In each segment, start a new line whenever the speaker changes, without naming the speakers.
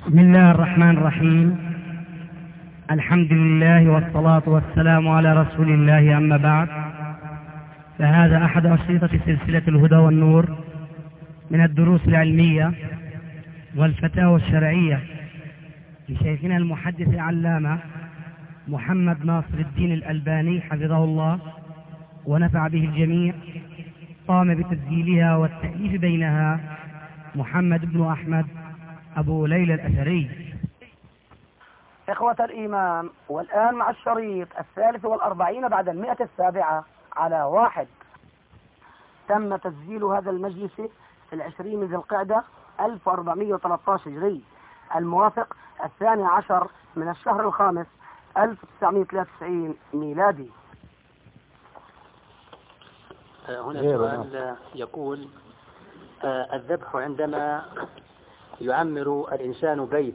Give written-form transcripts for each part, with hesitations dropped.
بسم الله الرحمن الرحيم. الحمد لله والصلاة والسلام على رسول الله، أما بعد، فهذا أحد أشرطة سلسلة الهدى والنور من الدروس العلمية والفتاوى الشرعية لشيخنا المحدث العلامة محمد ناصر الدين الألباني حفظه الله ونفع به الجميع. قام بتسجيلها والتأليف بينها محمد بن أحمد أبو ليلى الأثري.
إخوة الإيمان، والآن مع الشريط 43 بعد 107 على 1. تم تسجيل هذا المجلس في 20 ذي القعدة 1413 هجري، الموافق 12 من الشهر الخامس 1993 ميلادي.
هنا سؤال يقول: الذبح عندما يعمر الإنسان بيت،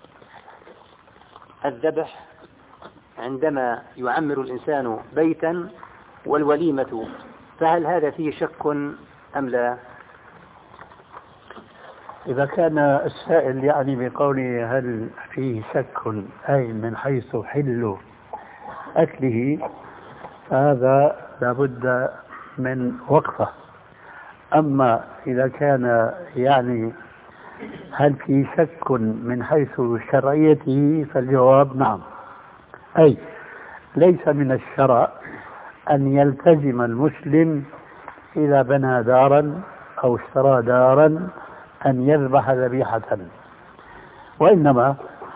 الذبح عندما يعمر الإنسان بيتا والوليمة، فهل هذا فيه شك أم لا؟
إذا كان السائل يعني بقوله هل فيه شك أي من حيث حل أكله، فهذا لابد من وقفة. أما إذا كان يعني هل في شك من حيث شرعيته، فالجواب نعم. أي ليس من الشرع أن يلتزم المسلم إذا بنى دارا أو اشترى دارا أن يذبح ذبيحة، وإنما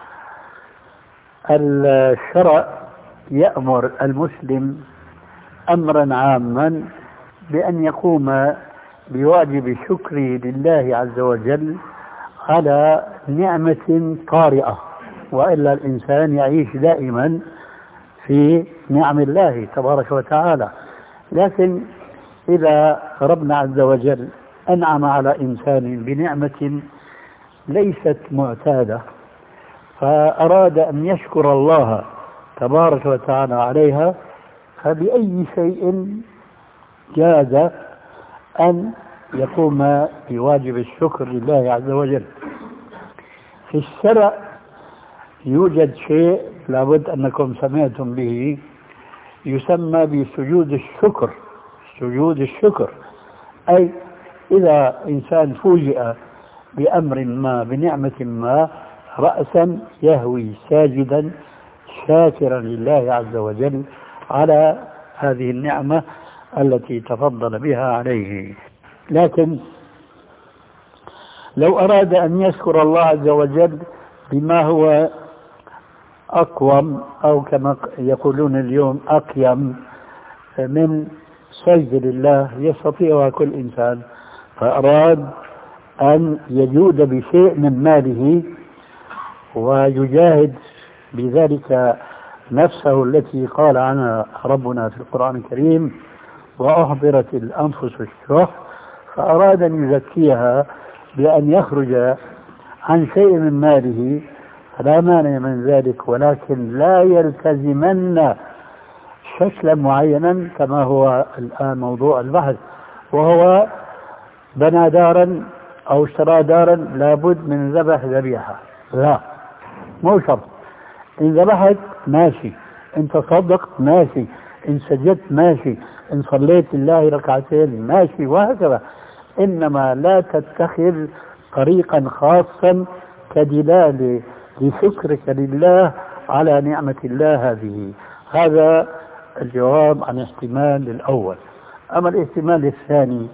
الشرع يأمر المسلم أمرا عاما بأن يقوم بواجب الشكر لله عز وجل على نعمة طارئة، وإلا الإنسان يعيش دائما في نعم الله تبارك وتعالى. لكن إذا ربنا عز وجل أنعم على إنسان بنعمة ليست معتادة، فأراد أن يشكر الله تبارك وتعالى عليها، فبأي شيء جاز أن يقوم بواجب الشكر لله عز وجل. في الشرع يوجد شيء لابد أنكم سمعتم به، يسمى بسجود الشكر. سجود الشكر أي إذا إنسان فوجئ بأمر ما، بنعمة ما، رأسا يهوي ساجدا شاكرا لله عز وجل على هذه النعمة التي تفضل بها عليه. لكن لو أراد أن يشكر الله عز وجل بما هو أقوم، أو كما يقولون اليوم أقيم، من سجد لله يستطيعها كل إنسان، فأراد أن يجود بشيء من ماله ويجاهد بذلك نفسه التي قال عنها ربنا في القرآن الكريم: وأحضرت الأنفس الشح، فأراد أن يزكيها بأن يخرج عن شيء من ماله، فلا مانع من ذلك، ولكن لا يلتزمن شكلا معينا كما هو الآن موضوع البحث، وهو بنى دارا أو اشترى دارا لابد من ذبح ذبيحة. لا، مو شرط. إن ذبحت ماشي، إن تصدقت ماشي، إن سجدت ماشي، إن صليت الله ركعتين ماشي، وهكذا. إنما لا تتخذ طريقا خاصا كدلالة لشكرك لله على نعمة الله هذه. هذا الجواب عن الاحتمال الأول. أما الاحتمال الثاني،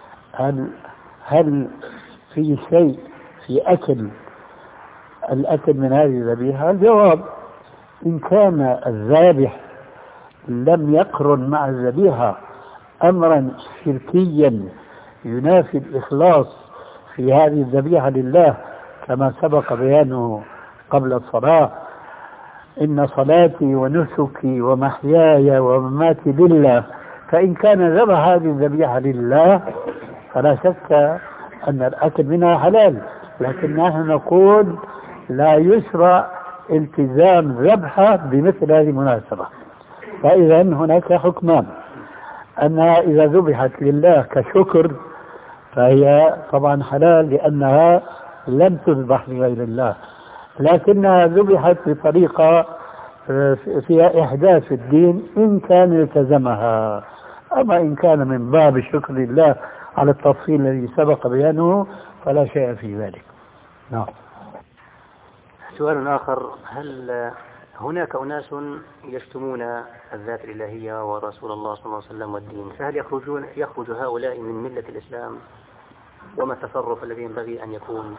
هل في شيء في الأكل من هذه الذبيحة؟ الجواب: إن كان الذابح لم يقرن مع الذبيحة أمرا شركيا ينافي الإخلاص في هذه الذبيحة لله، كما سبق بيانه قبل الصلاة: إن صلاتي ونسكي ومحياي ومماتي لله، فإن كان ذبح هذه الذبيحة لله فلا شك أن الأكل منها حلال. لكن نحن نقول لا يشرع التزام ذبحها بمثل هذه المناسبة. فإذا هناك حكمان: أنها إذا ذبحت لله كشكر فهي طبعا حلال، لأنها لم تذبح لغير الله. لكنها ذبحت بطريقة فيها إحداث في الدين إن كان التزمها. أما إن كان من باب شكر الله على التفصيل الذي سبق بيانه فلا شيء في ذلك. نعم.
سؤال آخر: هل هناك أناس يشتمون الذات الإلهية ورسول الله صلى الله عليه وسلم والدين، فهل يخرج هؤلاء من ملة الإسلام؟ وما التصرف الذي ينبغي أن يكون؟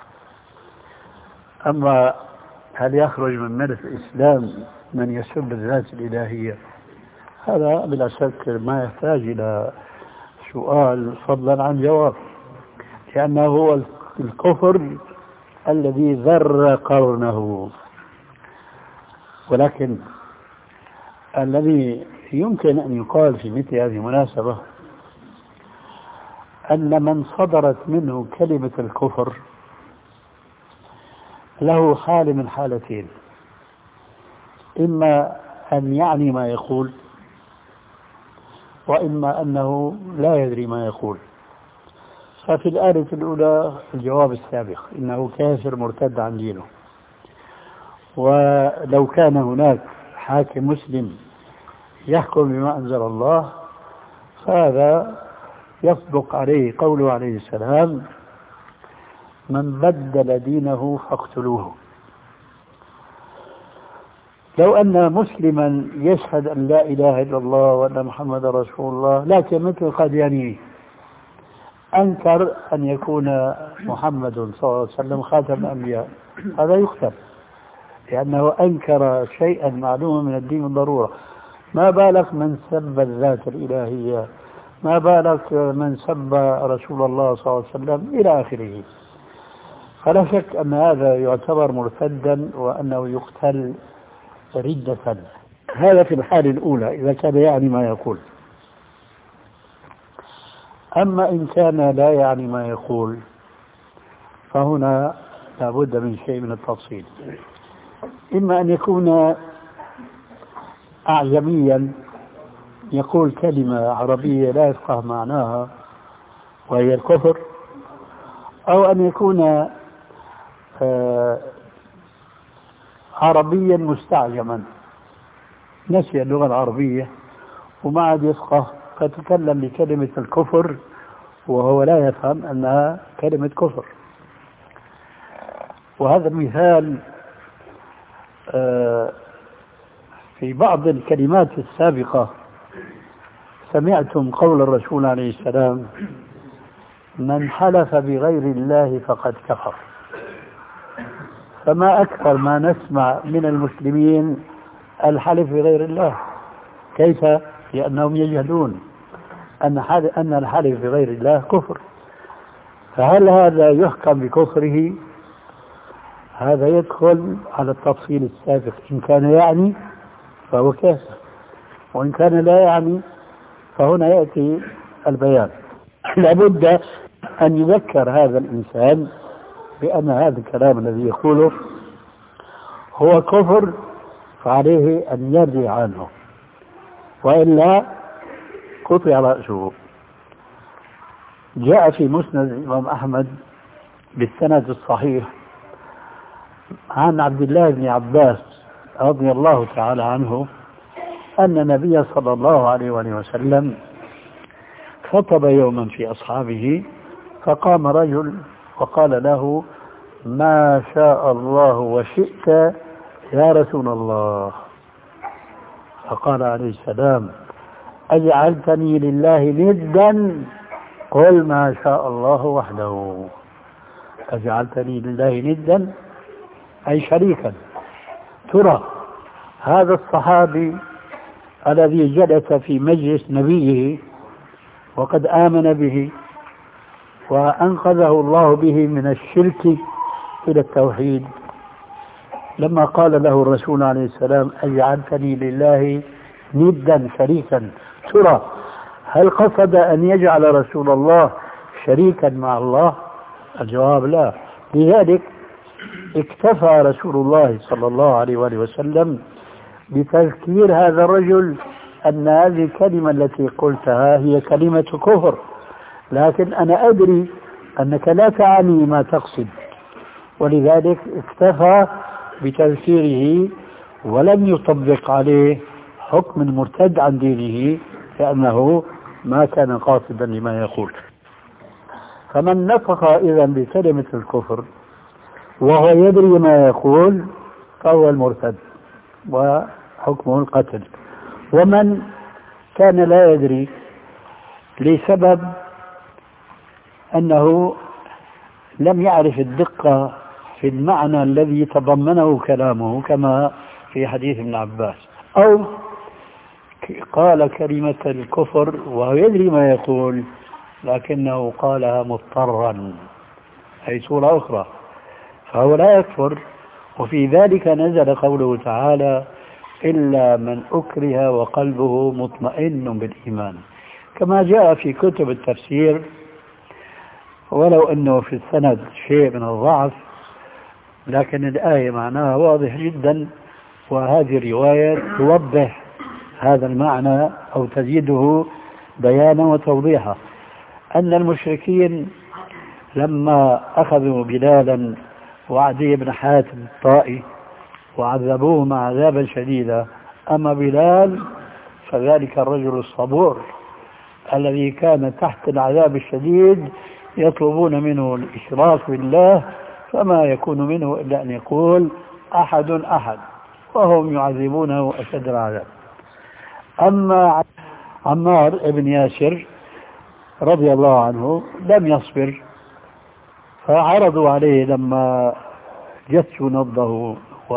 أما هل يخرج من ملة الإسلام من يسب الذات الإلهية، هذا بلا شك ما يحتاج إلى سؤال فضلا عن جواب، لأنه هو الكفر الذي ذر قرنه. ولكن الذي يمكن أن يقال في مثل هذه المناسبة أن من صدرت منه كلمة الكفر له حال من حالتين: إما أن يعني ما يقول، وإما أنه لا يدري ما يقول. ففي الآلة الأولى الجواب السابق، إنه كافر مرتد عن دينه. ولو كان هناك حاكم مسلم يحكم بما أنزل الله فهذا يصدق عليه قوله عليه السلام: من بدل دينه فاقتلوه. لو أن مسلما يشهد أن لا إله إلا الله وأن محمد رسول الله، لكن مثل القادياني أنكر أن يكون محمد صلى الله عليه وسلم خاتم الأنبياء، هذا يقتل، لأنه أنكر شيئا معلوما من الدين بالضرورة. ما بالك من سب الذات الإلهية، ما بالك من سب رسول الله صلى الله عليه وسلم إلى آخره. فلا شك أن هذا يعتبر مرتدا وأنه يقتل ردة. هذا في الحالة الأولى إذا كان يعني ما يقول. أما إن كان لا يعني ما يقول فهنا لابد من شيء من التفصيل. إما أن يكون أعجميا يقول كلمة عربية لا يفقه معناها وهي الكفر، أو أن يكون عربيا مستعجما نسي اللغة العربية وما عاد يفقه، فتكلم بكلمة الكفر وهو لا يفهم أنها كلمة كفر. وهذا المثال في بعض الكلمات السابقة سمعتم قول الرسول عليه السلام: من حلف بغير الله فقد كفر. فما أكثر ما نسمع من المسلمين الحلف بغير الله. كيف؟ لأنهم يجهلون أن الحلف بغير الله كفر. فهل هذا يحكم بكفره؟ هذا يدخل على التفصيل السابق. إن كان يعني فهو كافر، وإن كان لا يعني فهنا يأتي البيان. لابد أن يذكر هذا الإنسان بأن هذا الكلام الذي يقوله هو كفر، فعليه أن يرجع عنه، وإلا قطع رأسه. جاء في مسند الإمام أحمد بالسند الصحيح عن عبد الله بن عباس رضي الله تعالى عنه أن النبي صلى الله عليه وسلم خطب يوما في أصحابه، فقام رجل وقال له: ما شاء الله وشئت يا رسول الله. فقال عليه السلام: أجعلتني لله ندا؟ قل ما شاء الله وحده. أجعلتني لله ندا أي شريكا. ترى هذا الصحابي الذي جلس في مجلس نبيه وقد آمن به وأنقذه الله به من الشرك إلى التوحيد، لما قال له الرسول عليه السلام: أجعلتني لله ندا شريكا، ترى هل قصد أن يجعل رسول الله شريكا مع الله؟ الجواب لا. لذلك اكتفى رسول الله صلى الله عليه وسلم بتذكير هذا الرجل أن هذه الكلمة التي قلتها هي كلمة كفر، لكن أنا أدري أنك لا تعني ما تقصد، ولذلك اكتفى بتفسيره ولم يطبق عليه حكم المرتد عن دينه لأنه ما كان قاصدا لما يقول. فمن نطق إذا بكلمة الكفر وهو يدري ما يقول فهو المرتد وحكمه القتل. ومن كان لا يدري لسبب أنه لم يعرف الدقة في المعنى الذي تضمنه كلامه كما في حديث ابن عباس، أو قال كلمة الكفر وهو يدري ما يقول لكنه قالها مضطرا أي صورة أخرى، فهو لا يكفر. وفي ذلك نزل قوله تعالى إلا من أكره وقلبه مطمئن بالإيمان، كما جاء في كتب التفسير، ولو أنه في السند شيء من الضعف لكن الآية معناها واضح جدا، وهذه الرواية توضح هذا المعنى أو تزيده بيانا وتوضيحا. أن المشركين لما أخذوا بلالا وعدي بن حاتم الطائي وعذبوهما عذابا شديدا، أما بلال فذلك الرجل الصبور الذي كان تحت العذاب الشديد يطلبون منه الإشراك بالله، فما يكون منه إلا أن يقول أحد أحد، وهم يعذبونه أشد العذاب. أما عمار بن ياسر رضي الله عنه لم يصبر، فعرضوا عليه لما جسوا نبضه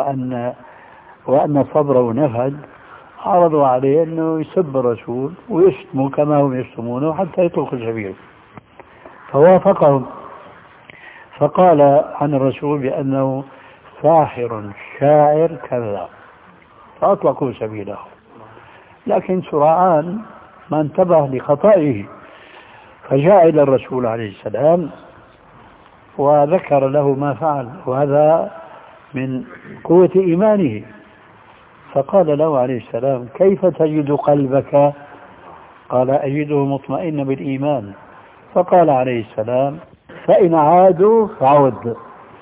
وأن صبره نفد، عرضوا عليه أنه يسب الرسول ويشتموا كما هم يشتمونه حتى يطلق سبيله، فوافقهم، فقال عن الرسول بأنه ساحر شاعر كذاب، فأطلقوا سبيله. لكن سرعان ما انتبه لخطئه فجاء إلى الرسول عليه السلام وذكر له ما فعل، وهذا من قوة إيمانه. فقال له عليه السلام كيف تجد قلبك؟ قال أجده مطمئن بالإيمان. فقال عليه السلام فإن عادوا فعد،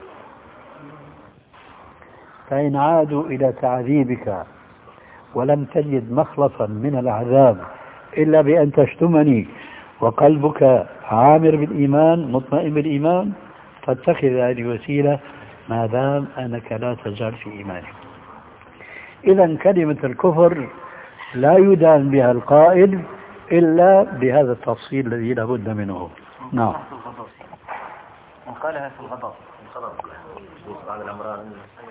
فإن عادوا إلى تعذيبك ولم تجد مخلصا من العذاب إلا بأن تشتمني وقلبك عامر بالإيمان مطمئن بالإيمان فاتخذ هذه وسيلة ما دام أنك لا تزال في إيمانك. إذا كلمة الكفر لا يدان بها القائل إلا بهذا التفصيل الذي لا بد منه. نعم.
من قالها في الغضب بعض الأمراض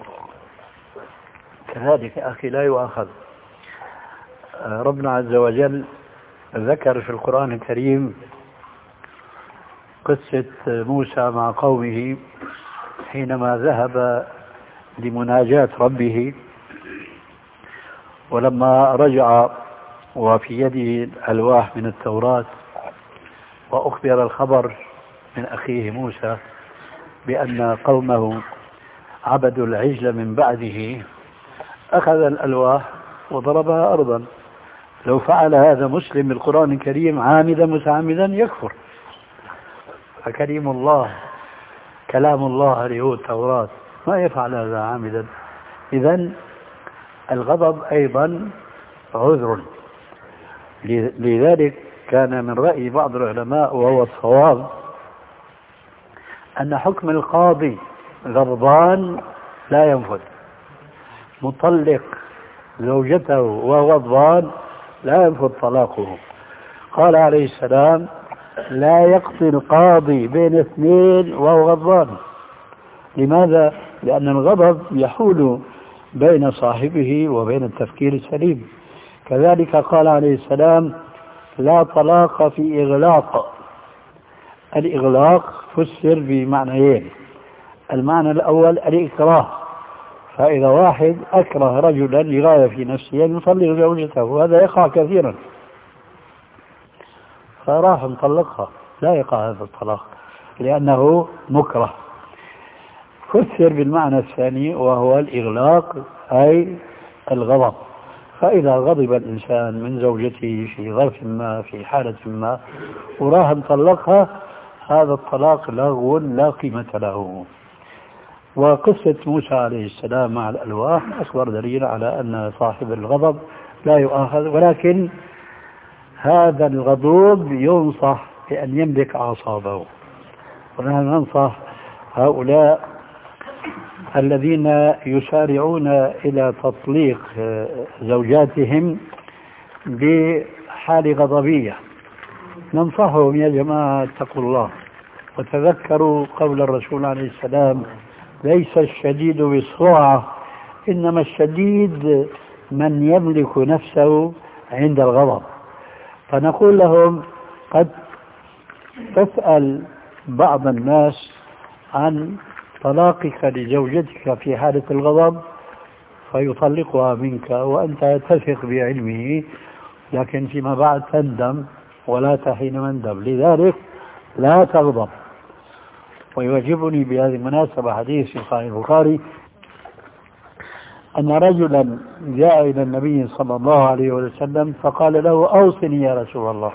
كذلك أخي لا يؤاخذ. ربنا عز وجل ذكر في القرآن الكريم قصة موسى مع قومه حينما ذهب لمناجاة ربه، ولما رجع وفي يده الألواح من التوراة وأخبر الخبر من أخيه موسى بأن قومه عبدوا العجل من بعده، أخذ الألواح وضربها أرضا. لو فعل هذا مسلم بالقرآن الكريم عامدا متعمدا يكفر، فكريم الله كلام الله اللي هو التوراة ما يفعل هذا عامدا. إذن الغضب أيضا عذر. لذلك كان من رأي بعض العلماء وهو الصواب أن حكم القاضي غضبان لا ينفذ، مطلق زوجته وهو غضبان لا ينفذ طلاقه. قال عليه السلام لا يقضي القاضي بين اثنين وهو غضبان. لماذا؟ لأن الغضب يحول بين صاحبه وبين التفكير السليم. كذلك قال عليه السلام لا طلاق في إغلاق. الإغلاق فسر بمعنيين، المعنى الأول الإكراه، فإذا واحد أكره رجلا لغاية في نفسه أن يطلق زوجته وهذا يقع كثيرا، فراح مطلقها لا يقع هذا الطلاق لأنه مكره. فسر بالمعنى الثاني وهو الإغلاق أي الغضب، فإذا غضب الإنسان من زوجته في ظرف ما في حالة ما وراح مطلقها هذا الطلاق لغو لا قيمة له. وقصة موسى عليه السلام مع الألواح أكبر دليل على أن صاحب الغضب لا يؤاخذ، ولكن هذا الغضوب ينصح بأن يملك أعصابه. ونحن ننصح هؤلاء الذين يسارعون إلى تطليق زوجاتهم بحال غضبية، ننصحهم يا جماعة اتقوا الله وتذكروا قول الرسول عليه السلام: ليس الشديد بالسرعة إنما الشديد من يملك نفسه عند الغضب. فنقول لهم: قد تسأل بعض الناس عن طلاقك لزوجتك في حالة الغضب فيطلقها منك وأنت تثق بعلمه، لكن فيما بعد تندم ولا تحين مندم، لذلك لا تغضب. ويعجبني بهذه المناسبة حديث في صحيح البخاري أن رجلا جاء إلى النبي صلى الله عليه وسلم فقال له: أوصني يا رسول الله.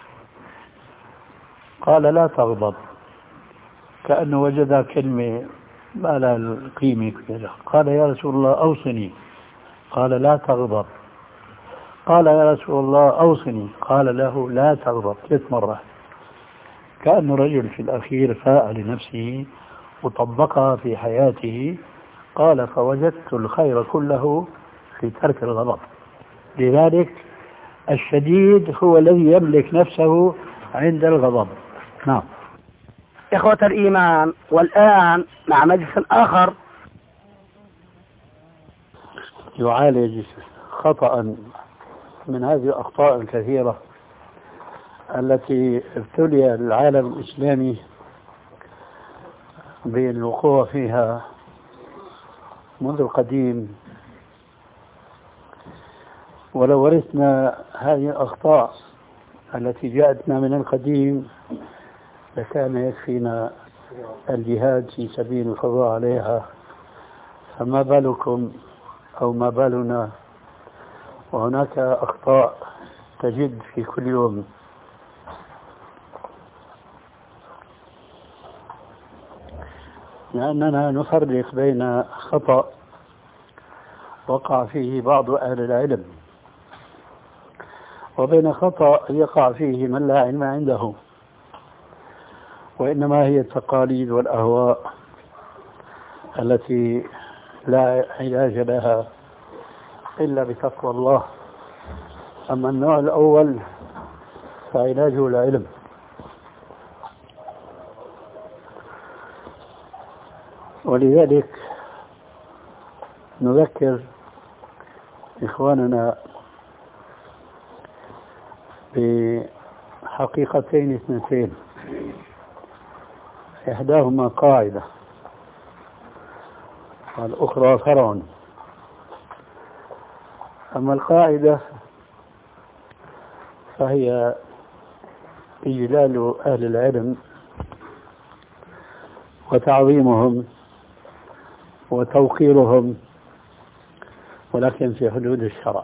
قال: لا تغضب، كأنه وجد كلمة ما لها القيمة كذا. قال: يا رسول الله أوصني. قال: لا تغضب. قال: يا رسول الله أوصني. قال له: لا تغضب 3 مرات. كأن رجل في الأخير فاء لنفسه وطبقها في حياته. قال: فوجدت الخير كله في ترك الغضب. لذلك الشديد هو الذي يملك نفسه عند الغضب. نعم.
إخوة الإيمان، والآن مع مجلس آخر
يعالج خطأ من هذه الأخطاء الكثيرة التي ابتلي العالم الإسلامي بالوقوع فيها منذ القديم. ولو ورثنا هذه الأخطاء التي جاءتنا من القديم لكان يكفينا الجهاد في سبيل القضاء عليها، فما بالكم أو ما بالنا وهناك أخطاء تجد في كل يوم. لأننا نفرق بين خطأ وقع فيه بعض أهل العلم وبين خطأ يقع فيه من لا علم عنده، وإنما هي التقاليد والأهواء التي لا علاج لها إلا بتقوى الله. أما النوع الأول فعلاجه العلم. ولذلك نذكر إخواننا بحقيقتين 2، إحداهما قاعدة والأخرى فرع. أما القاعدة فهي إجلال أهل العلم وتعظيمهم وتوقيرهم، ولكن في حدود الشرع،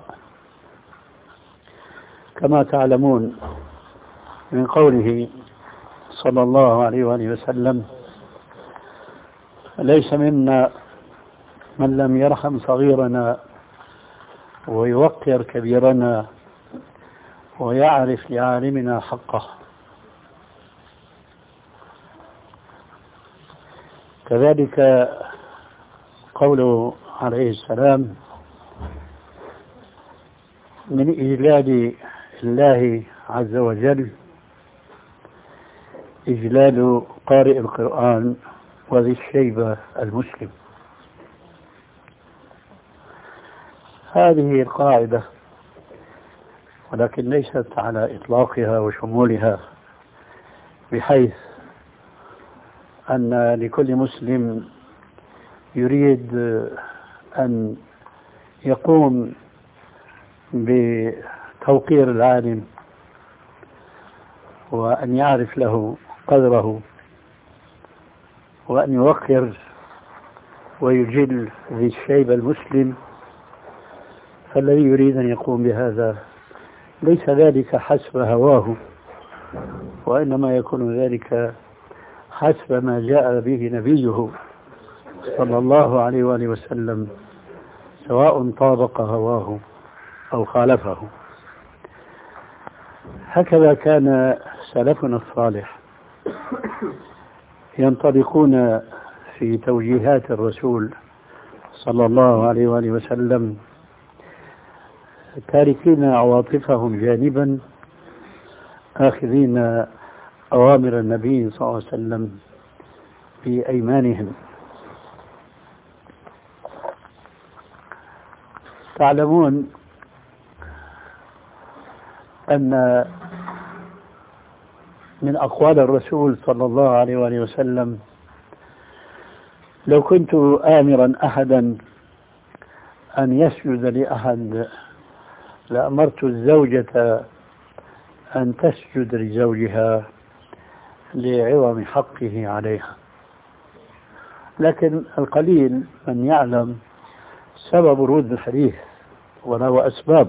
كما تعلمون من قوله صلى الله عليه وآله وسلم: ليس منا من لم يرحم صغيرنا ويوقر كبيرنا ويعرف لعالمنا حقه. كذلك قوله عليه السلام: من إجلال الله عز وجل إجلال قارئ القرآن وذي الشيبة المسلم. هذه القاعدة، ولكن ليست على إطلاقها وشمولها، بحيث أن لكل مسلم يريد أن يقوم بتوقير العالم وأن يعرف له قدره وأن يوقر ويجل ذي الشيبة المسلم، فالذي يريد أن يقوم بهذا ليس ذلك حسب هواه، وإنما يكون ذلك حسب ما جاء به نبيه صلى الله عليه وآله وسلم سواء طابق هواه أو خالفه. هكذا كان سلفنا الصالح ينطلقون في توجيهات الرسول صلى الله عليه وآله وسلم، تاركين عواطفهم جانبا، آخذين أوامر النبي صلى الله عليه وسلم في أيمانهم. تعلمون أن من أقوال الرسول صلى الله عليه وآله وسلم: لو كنت آمرا أحدا أن يسجد لأحد لأمرت الزوجة أن تسجد لزوجها لعظم حقه عليها. لكن القليل من يعلم سبب ورود الحديث، وله أسباب،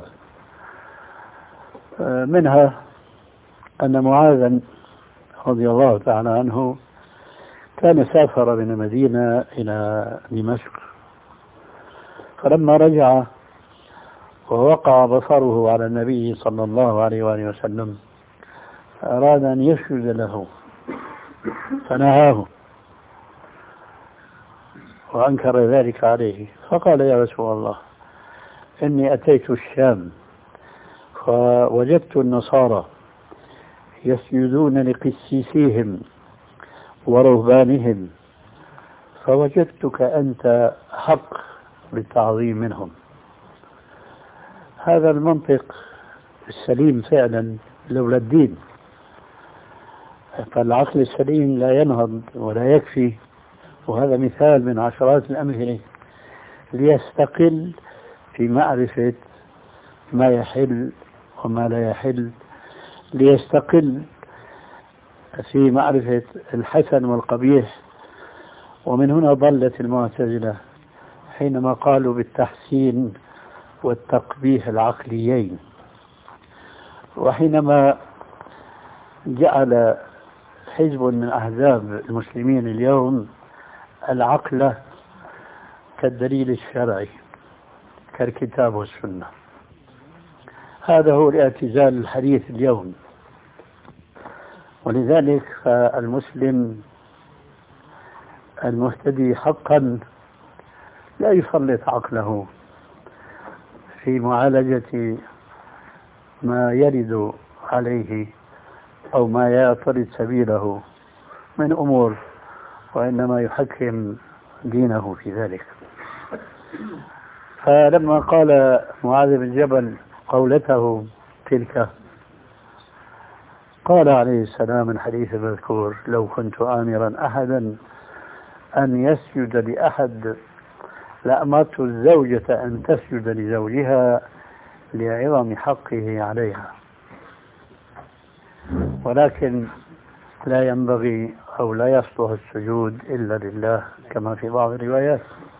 منها أن معاذا رضي الله تعالى عنه كان سافر من المدينة إلى دمشق، فلما رجع ووقع بصره على النبي صلى الله عليه وآله وسلم أراد أن يسجد له فنهاه وأنكر ذلك عليه، فقال: يا رسول الله، إني أتيت الشام فوجدت النصارى يسجدون لقسيسيهم ورهبانهم، فوجدتك أنت حق بالتعظيم منهم. هذا المنطق السليم فعلا لولا الدين، فالعقل السليم لا ينهض ولا يكفي، وهذا مثال من عشرات الأمثلة، ليستقل في معرفة ما يحل وما لا يحل، ليستقل في معرفة الحسن والقبيح. ومن هنا ضلت المعتزلة حينما قالوا بالتحسين والتقبيح العقليين، وحينما جعل حزب من أحزاب المسلمين اليوم العقل كالدليل الشرعي كالكتاب والسنة. هذا هو الاعتزال الحديث اليوم. ولذلك فالمسلم المهتدي حقا لا يسلط عقله في معالجة ما يرد عليه أو ما يعترض سبيله من أمور، وإنما يحكم دينه في ذلك. فلما قال معاذ بن جبل قولته تلك، قال عليه السلام الحديث المذكور: لو كنت آمرا أحدا أن يسجد لأحد لأمرت الزوجة أن تسجد لزوجها لعظم حقه عليها. ولكن لا ينبغي أو لا يصلح السجود إلا لله كما في بعض الروايات.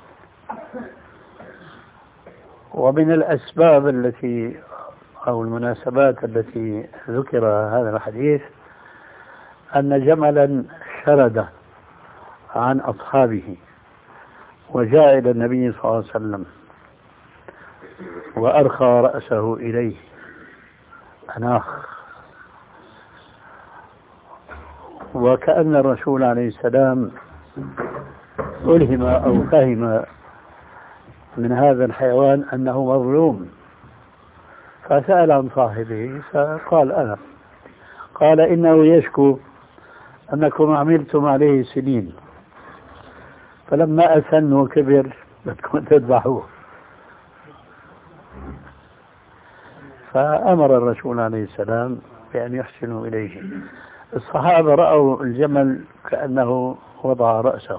ومن الأسباب التي أو المناسبات التي ذكر هذا الحديث أن جملا شرد عن أصحابه وجاء إلى النبي صلى الله عليه وسلم وأرخى رأسه إليه أناخ، وكأن الرسول عليه السلام ألهم أو فهم من هذا الحيوان أنه مظلوم، فسأل عن صاحبه فقال: أنا. قال: إنه يشكو أنكم عملتم عليه سنين، فلما أسن وكبر بدكم تذبحوه. فأمر الرسول عليه السلام بأن يحسنوا إليه. الصحابة رأوا الجمل كأنه وضع رأسه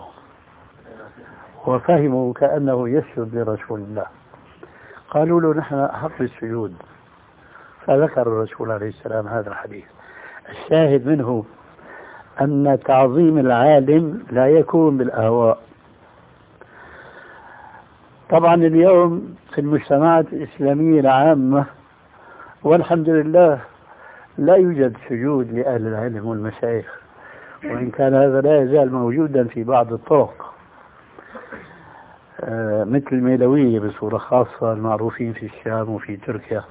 وفهموا كأنه يسجد لرسول الله، قالوا له: نحن أحق بالسجود. فذكر الرسول عليه السلام هذا الحديث. الشاهد منه أن تعظيم العالم لا يكون بالأهواء. طبعا اليوم في المجتمعات الإسلامية العامة والحمد لله لا يوجد سجود لأهل العلم والمشايخ، وإن كان هذا لا يزال موجودا في بعض الطرق، مثل الميلوية بصورة خاصة المعروفين في الشام وفي تركيا.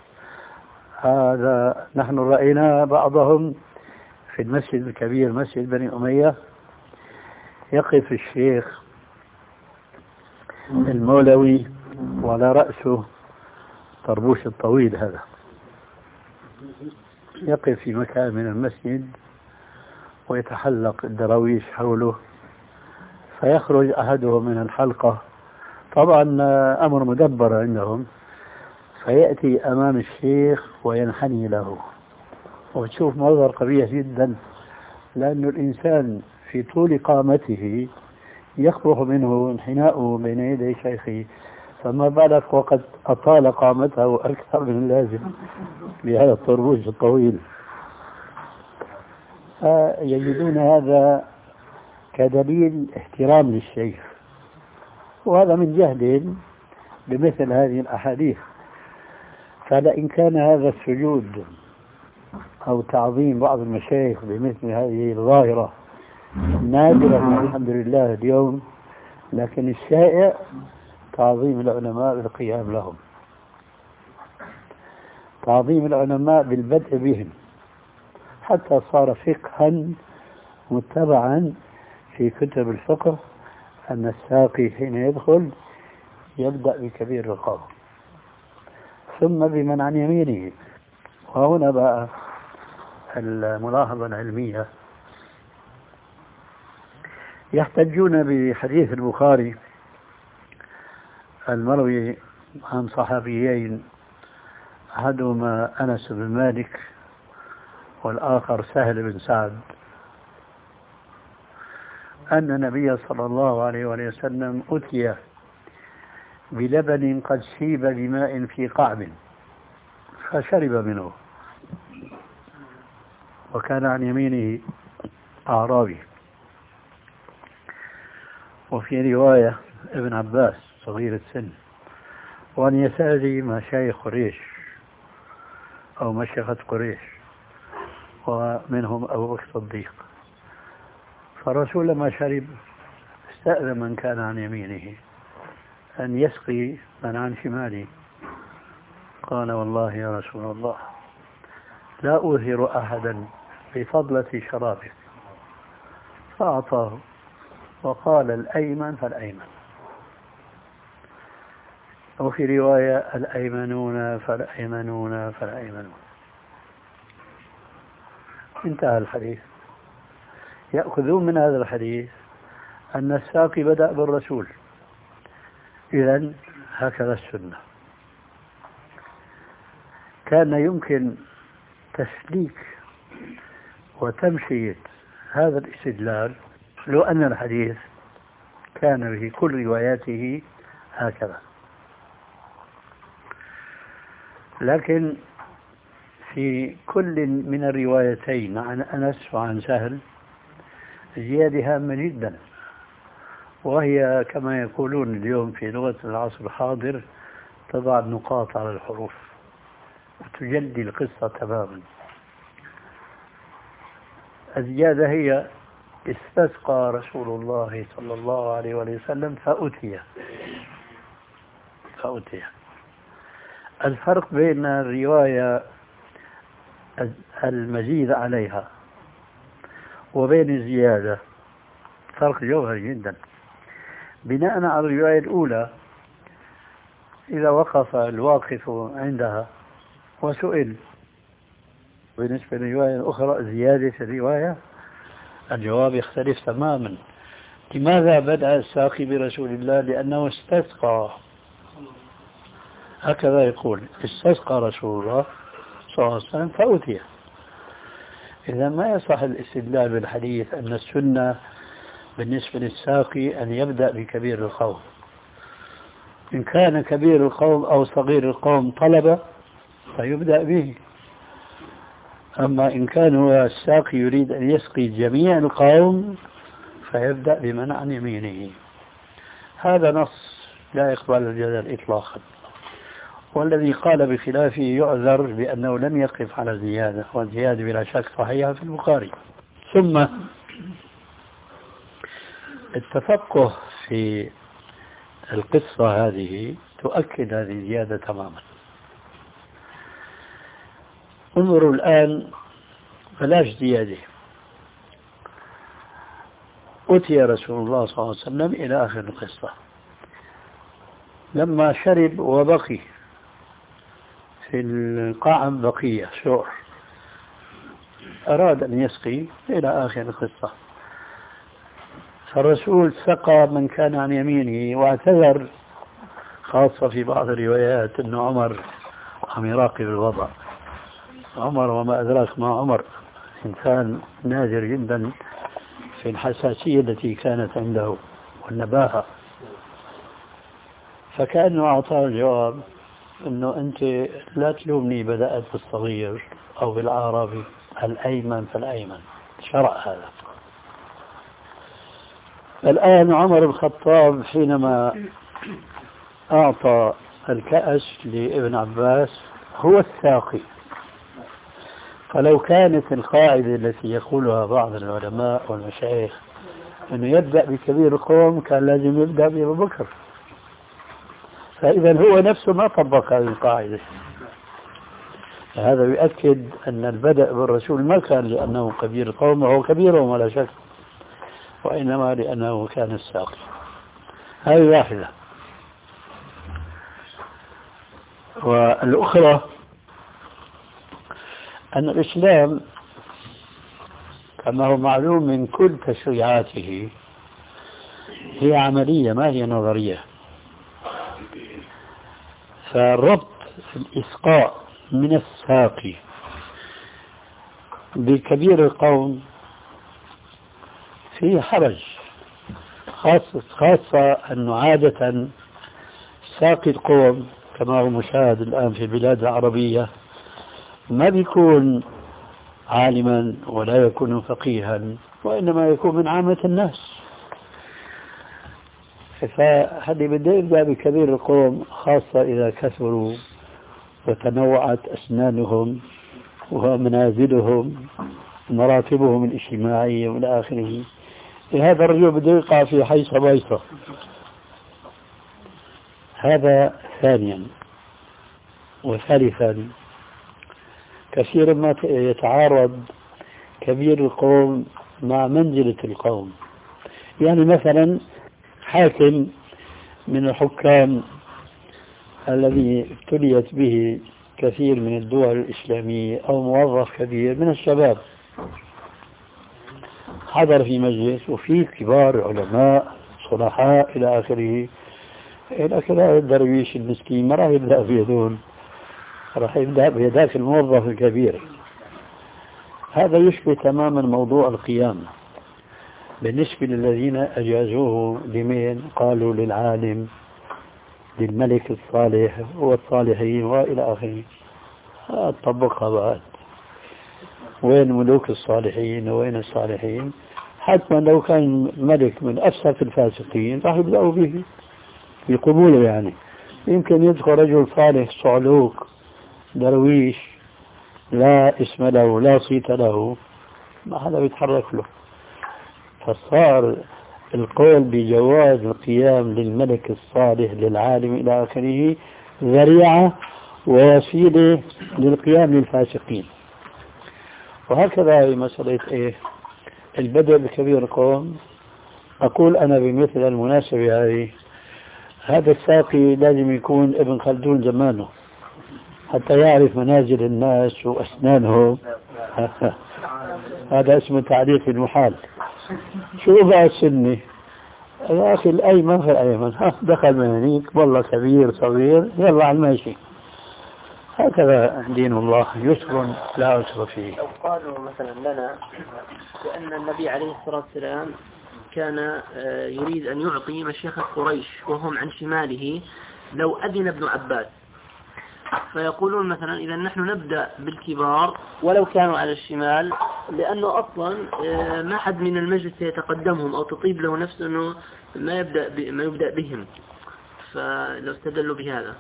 هذا نحن رأينا بعضهم في المسجد الكبير مسجد بني أمية، يقف الشيخ المولوي وعلى رأسه طربوش الطويل هذا، يقف في مكان من المسجد ويتحلق الدراويش حوله، فيخرج أحدهم من الحلقة، طبعا أمر مدبر عندهم، فيأتي أمام الشيخ وينحني له، وتشوف منظر قبيح جدا، لأن الإنسان في طول قامته يخرج منه انحناؤه بين يدي شيخه، فما بالك وقد أطال قامته أكثر من اللازم بهذا الطربوش الطويل. فيجدون هذا كدليل احترام للشيخ، وهذا من جهل بمثل هذه الأحاديث. فلئن كان هذا السجود أو تعظيم بعض المشايخ بمثل هذه الظاهرة نادرا الحمد لله اليوم، لكن الشائع تعظيم العلماء بالقيام لهم، تعظيم العلماء بالبدء بهم، حتى صار فقها متبعا في كتب الفقه أن الساقي حين يدخل يبدأ بكبير القوم ثم بمن عن يمينه. وهنا بقى الملاحظة العلمية، يحتجون بحديث البخاري المروي عن صحابيين، أحدهما أنس بن مالك والآخر سهل بن سعد، أن النبي صلى الله عليه وسلم أتي بلبن قد شيب بماء في قعب فشرب منه، وكان عن يمينه أعرابي. وفي رواية ابن عباس صغير السن، وعن يساره مشايخ قريش أو مشيخة قريش، ومنهم أبو بكر الصديق. فالرسول لما شرب استأذن من كان عن يمينه أن يسقي من عن شماله، قال والله يا رسول الله لا أوثر أحدا بفضلة شرابك، فأعطاه وقال الأيمن فالأيمن، وفي رواية الأيمنون فالأيمنون فالأيمنون. انتهى الحديث. يأخذون من هذا الحديث أن الساقي بدأ بالرسول، إذن هكذا السنة. كان يمكن تسليك وتمشية هذا الاستدلال لو أن الحديث كان به كل رواياته هكذا، لكن في كل من الروايتين عن أنس وعن سهل زيادة هامة جدا، وهي كما يقولون اليوم في لغة العصر الحاضر تضع النقاط على الحروف وتجلي القصة تماما. الزيادة هي استسقى رسول الله صلى الله عليه وسلم فأتي. الفرق بين الرواية المزيد عليها وبين الزيادة فرق جوهري جدا. بناء على الرواية الأولى إذا وقف الواقف عندها وسئل بالنسبة للرواية الأخرى زيادة الرواية، الجواب يختلف تماما. لماذا بدأ الساقي برسول الله؟ لأنه استسقى، هكذا يقول استسقى رسول الله صلى الله عليه وسلم فأتي. إذا ما يصح الاستدلال بالحديث أن السنة بالنسبة للساقي أن يبدأ بكبير القوم، إن كان كبير القوم أو صغير القوم طلب فيبدأ به، أما إن كان هو الساقي يريد أن يسقي جميع القوم فيبدأ بمن عن يمينه. هذا نص لا يقبل الجدل إطلاقا، والذي قال بخلافه يعذر بأنه لم يقف على الزيادة، والزيادة بلا شك صحيحة في البخاري. ثم التفقه في القصة هذه تؤكد هذه الزيادة تماما. انظروا الآن، بلاش زيادة. أتي رسول الله صلى الله عليه وسلم إلى آخر القصة، لما شرب وبقي في القعم بقية شعر، أراد أن يسقي إلى آخر القصة، فالرسول سقى من كان عن يمينه واعتذر، خاصة في بعض الروايات أن عمر عم يراقب الوضع. عمر وما أدراك ما عمر، إنسان نادر جدا في الحساسية التي كانت عنده والنباهة، فكأنه أعطاه الجواب أنه أنت لا تلومني بدأت بالصغير أو بالأعرابي، الأيمن فالأيمن، شرع هذا. الآن عمر بن الخطاب حينما أعطى الكأس لابن عباس هو الساقي، فلو كانت القاعدة التي يقولها بعض العلماء والمشايخ أنه يبدأ بكبير القوم، كان لازم يبدأ بأبو بكر، فإذا هو نفسه ما طبق هذه القاعدة. هذا يؤكد أن البدء بالرسول ما كان لأنه كبير القوم، وهو كبيرهم ولا شك، وإنما لأنه كان الساقي. هذه واحدة. والأخرى أن الإسلام كما هو معلوم من كل تشريعاته هي عملية ما هي نظرية، فالربط الإسقاء من الساقي بكبير القوم فيه حرج، خاصة أنه عادة ساقي القوم كما هو مشاهد الآن في البلاد العربية ما بيكون عالما ولا يكون فقيها، وإنما يكون من عامة الناس. فهذه بده يبدأ بكبير القوم، خاصة إذا كثروا وتنوعت أسنانهم ومنازلهم ومراتبهم الاجتماعية وإلى آخره. هذا الرجل بده يقع في حيصة بيصة. هذا ثانيا. وثالثا، كثيرا ما يتعارض كبير القوم مع منزلة القوم. يعني مثلا حاكم من الحكام الذي ابتليت به كثير من الدول الإسلامية أو موظف كبير من الشباب حضر في مجلس وفيه كبار علماء صلحاء إلى آخره، لكن هذا الدرويش المسكين ما راح يبدأ بيدون، راح يبدأ بيداك الموظف الكبير. هذا يشبه تماما موضوع القيام بالنسبة للذين أجازوه لمن قالوا للعالم للملك الصالح والصالحين وإلى آخره. طبقها بعد، وين ملوك الصالحين وين الصالحين؟ حتى لو كان ملك من أفسق الفاسقين راح يبدأوا به في قبوله. يعني يمكن يدخل رجل صالح صعلوك درويش لا اسم له لا صيت له، ما حدا بيتحرك له. فصار القول بجواز القيام للملك الصالح للعالم إلى آخره ذريعة ووسيلة للقيام للفاسقين. وهكذا هي مسألة إيه البدء بكبير القوم. أقول أنا بمثل المناسبة هذه، هذا الساقي لازم يكون ابن خلدون زمانه حتى يعرف منازل الناس وأسنانهم. هذا اسمه تعريف المحال. شو بقى السنة يا أخي؟ الأيمن فالأيمن، دخل من هنيك والله كبير صغير يلا على الماشي. هكذا دين الله يسر لا عسر فيه.
لو قالوا مثلا لنا بأن النبي عليه الصلاة والسلام كان يريد أن يعطي مشيخة قريش وهم عن شماله لو أذن ابن عباس، فيقولون مثلا إذا نحن نبدأ بالكبار ولو كانوا على الشمال، لأنه أصلا ما حد من المجلس يتقدمهم أو تطيب له نفسه أنه ما يبدأ بهم، فلو استدلوا بهذا.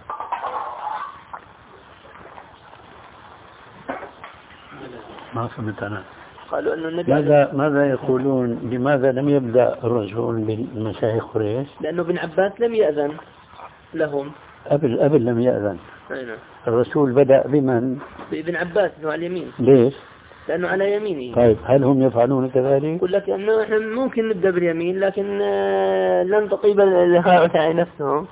ما فهمت أنا.
قالوا أنه النبي
ماذا يقولون؟ لماذا لم يبدأ الرجل بالمشايخ قريش؟
لأنه ابن عباس لم يأذن لهم
قبل لم يأذن.
نعم.
الرسول بدأ بمن؟
بابن عباس إنه على اليمين.
ليش؟
لأنه على يمينه.
طيب هل هم يفعلون كذلك؟
يقول لك أنه إحنا ممكن نبدأ باليمين لكن لن تطيب لهؤلاء نفسهم.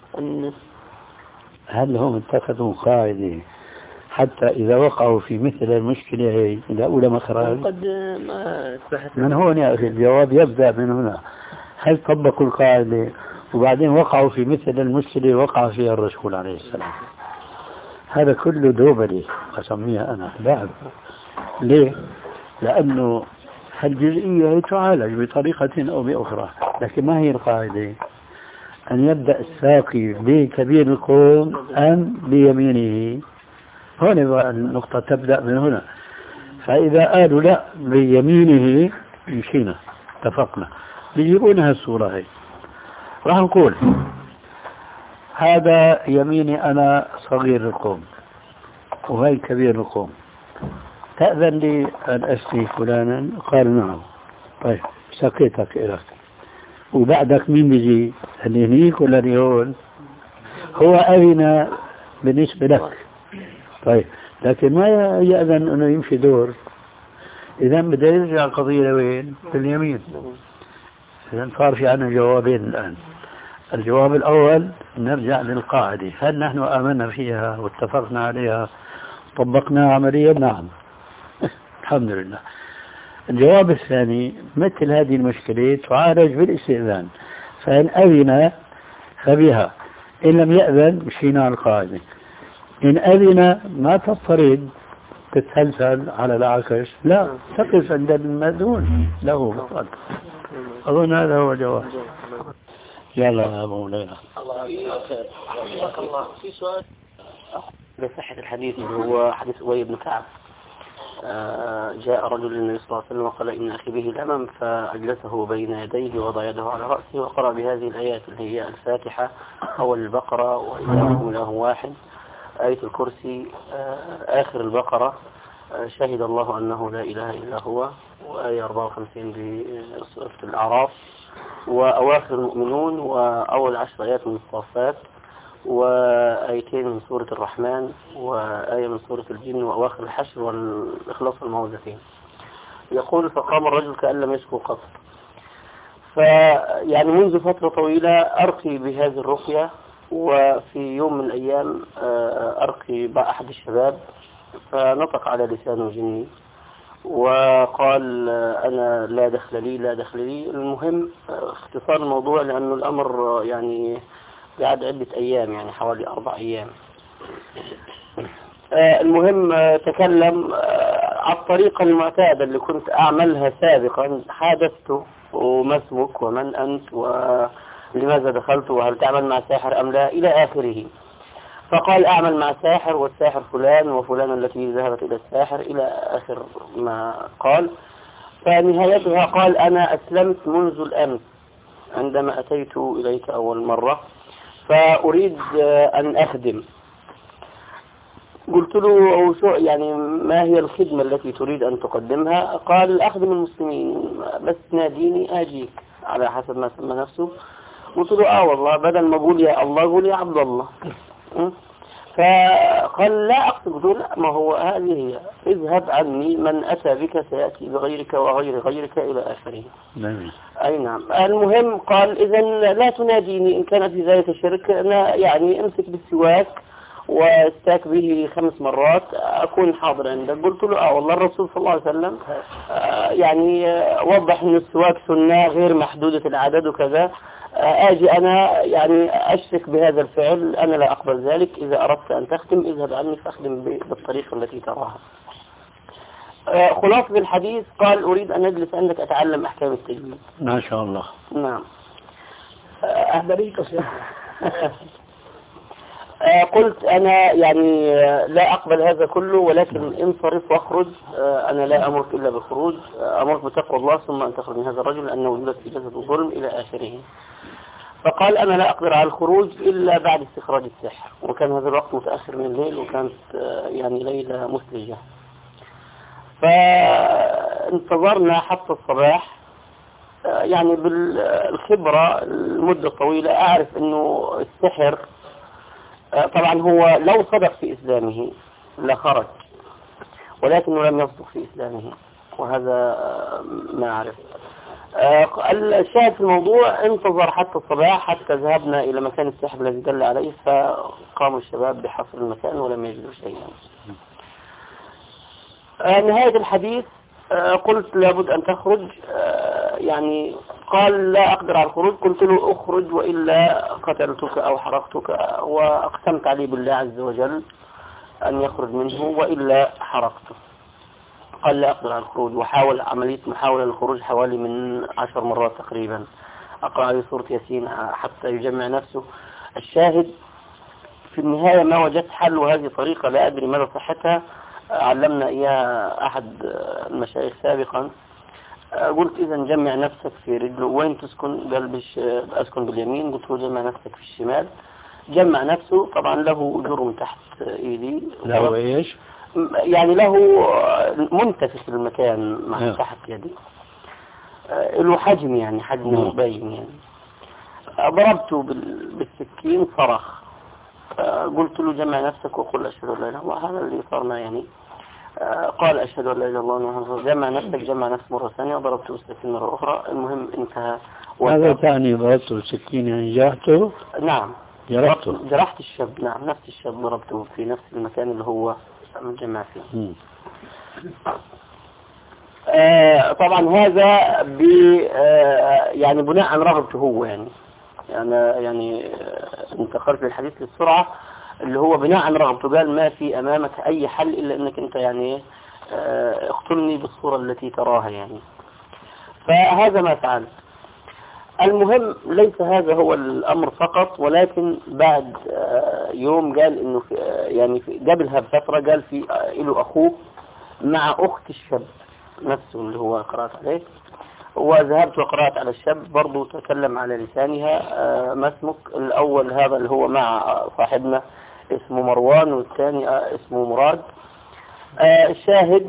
هل هم اتخذوا قاعدة حتى إذا وقعوا في مثل المشكلة هي لأولى مخرج؟
قد ما أصبحت
من هون يا أخي الجواب يبدأ من هنا. هل طبقوا القاعدة وبعدين وقعوا في مثل المشكلة وقع فيها الرسول عليه السلام؟ هذا كله دوبلي أسميها أنا لعب. ليه؟ لأنه هالجزئية تعالج بطريقة أو بأخرى، لكن ما هي القاعدة؟ أن يبدأ الساقي بكبير القوم أم بيمينه. هون النقطة تبدأ من هنا. فإذا قالوا لا بيمينه مشينا اتفقنا. بيجيبونها الصورة هي راح نقول هذا يميني أنا صغير القوم وهي كبير القوم، تأذن لي أن أسقي فلانا؟ قال نعم. طيب سقيتك إليك وبعدك مين بيجي؟ اللي هنيك ولا اللي هون؟ هو أذن بالنسبة لك. طيب لكن ما يأذن أنه يمشي دور. إذا بدأ يرجع القضية لوين؟ في اليمين. إذا صار في عنا جوابين الآن. الجواب الأول نرجع للقاعدة، هل نحن آمنا فيها واتفقنا عليها طبقناها عمليا؟ نعم الحمد لله. الجواب الثاني مثل هذه المشكلة تعالج بالاستئذان، فإن أذن فبها، إن لم يأذن مشينا على القاعدة. إن أذن ما تضطرد تتسلسل على العكس، لا تقف عند المأذون له فقط. أظن هذا هو الجواب. يلا يا أبو ليلى.
الله في سؤال بصحة الحديث هو حديث أبي بن كعب. جاء رجل للنبي صلى الله عليه وسلم وقال إن أخي به الأمم، فأجلسه بين يديه ووضع يده على رأسه وقرأ بهذه الآيات اللي هي الفاتحة أول البقرة وإلهكم إله واحد، آية الكرسي، آخر البقرة شهد الله أنه لا إله إلا هو، وآية 54 بسورة الأعراف، وأواخر المؤمنون، وأول 10 آيات من الصافات، وآيتين من سورة الرحمن، وآية من سورة الجن، وأواخر الحشر والإخلاص والمعوذتين. يقول فقام الرجل كأن لم يشكو قط. فيعني منذ فترة طويلة أرقي بهذه الرقية، وفي يوم من الأيام أرقي أحد الشباب فنطق على لسانه جني وقال أنا لا دخل لي. المهم اختصار الموضوع لأنه الأمر يعني بعد عدة أيام، يعني حوالي 4 أيام. المهم تكلم على الطريقة المعتادة اللي كنت أعملها سابقا. حادثته وما اسمك ومن أنت ولماذا دخلت وهل تعمل مع ساحر أم لا إلى آخره. فقال أعمل مع ساحر والساحر فلان وفلان التي ذهبت إلى الساحر إلى آخر ما قال. فنهايتها قال أنا أسلمت منذ الأمس عندما أتيت إليك أول مرة، فأريد أن أخدم. قلت له يعني ما هي الخدمة التي تريد أن تقدمها؟ قال أخدم المسلمين، بس ناديني آجيك على حسب ما سمى نفسه. قلت له والله بدل ما أقول يا الله قول يا عبد الله. فقال لا أقصد. قلت له لا، ما هو هذه هي، اذهب عني من أتى بك سيأتي بغيرك وغير غيرك إلى آخره. أي نعم. المهم قال إذا لا تناديني إن كانت في ذلك الشرك، أنا يعني امسك بالسواك واستاك به 5 مرات أكون حاضر عندك. قلت له والله الرسول صلى الله عليه وسلم يعني وضح أن السواك سنة غير محدودة العدد وكذا. آجي أنا يعني أشرك بهذا الفعل، أنا لا أقبل ذلك. إذا أردت أن تخدم اذهب عني فأخدم بالطريقة التي تراها. خلاصة الحديث قال أريد أن أجلس عندك أتعلم أحكام التجويد.
ما شاء الله.
نعم. قلت أنا يعني لا أقبل هذا كله، ولكن انصرف واخرج. أنا لا أمرك إلا بالخروج، أمرك بتقوى الله ثم أن تخرج من هذا الرجل لأنه وجدت في جسد الظلم إلى آخره. فقال أنا لا أقدر على الخروج إلا بعد استخراج السحر، وكان هذا الوقت متأخر من الليل وكانت يعني ليلة مثلجة.
انتظرنا حتى الصباح. يعني بالخبرة المدة الطويلة أعرف أنه السحر طبعا هو لو صدق في إسلامه لخرج، ولكنه لم يصدق في إسلامه، وهذا ما أعرف. الشاهد في الموضوع انتظر حتى الصباح، حتى ذهبنا إلى مكان السحر الذي دل عليه، فقاموا الشباب بحصر المكان ولم يجدوا شيئا. نهاية الحديث قلت لابد أن تخرج. يعني قال لا أقدر على الخروج. قلت له أخرج وإلا قتلتك أو حرقتك، وأقسمت عليه بالله عز وجل أن يخرج منه وإلا حرقته. قال لا أقدر على الخروج، وحاول عملية محاولة للخروج حوالي من 10 مرات تقريبا. أقرأ عليه سورة ياسين حتى يجمع نفسه. الشاهد في النهاية ما وجدت حل، وهذه طريقة لا أدري مدى صحتها، علمنا إياها أحد المشايخ سابقا. قلت إذا جمع نفسك في رجله. وين تسكن؟ قال أسكن باليمين. قلت له جمع نفسك في الشمال. جمع نفسه. طبعا له جرم تحت إيدي.
له إيش؟
يعني له منتفخ في المكان مع تحت يدي، له حجم، يعني حجم مبين. يعني ضربته بالسكين صرخ. قلت له جمع نفسك وقل أشهد أن لا إله إلا الله. هذا اللي صار معي. قال أشهد أن لا إله إلا الله. جمع نفسك. جمع نفسك مرة ثانية. ضربته بالسكين مرة أخرى. المهم انتهى.
هذا ثاني ضربته بالسكين يعني جرحته؟
نعم جرحت الشاب. نعم نفس الشاب ضربته في نفس المكان اللي هو مجمع فيه. طبعا هذا يعني بناء عن رغبته هو. يعني انتقلت للحديث للسرعة اللي هو بناء عن رغبته. قال ما في أمامك أي حل إلا أنك أنت يعني اقتلني بالصورة التي تراها. يعني فهذا ما فعل. المهم ليس هذا هو الأمر فقط، ولكن بعد يوم قال إنه يعني قبلها بفترة قال في له أخوه مع أخت الشاب نفسه اللي هو قرأت عليه، وذهبت وقرأت على الشاب برضو تكلم على لسانها. ما اسمك؟ الأول هذا اللي هو مع صاحبنا اسمه مروان، والثاني اسمه مراد. الشاهد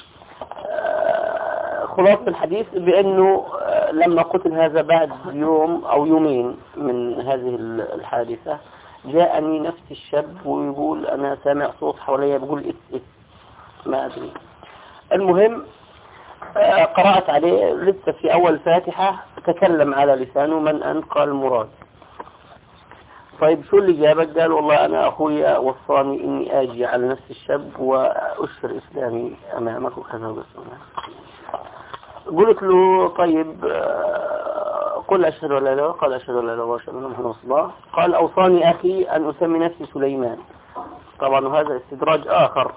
خلاصة الحديث بأنه لما قتل هذا بعد يوم أو يومين من هذه الحادثة جاءني نفس الشاب ويقول أنا سامع صوت حواليا بيقول ما أدري. المهم قرأت عليه لسه في أول فاتحة تكلم على لسانه من أنت؟ قال مراد. طيب شو اللي جابك؟ قال والله أنا أخويا وصاني إني آجي على نفس الشاب وأشهر إسلامي أمامك وكذا وكذا. قلت له طيب قل أشهد أن لا إله إلا الله. قال أشهد أن لا إله إلا الله وأشهد أن محمدا رسول الله. قال أوصاني أخي أن أسمي نفسي سليمان. طبعا هذا استدراج آخر،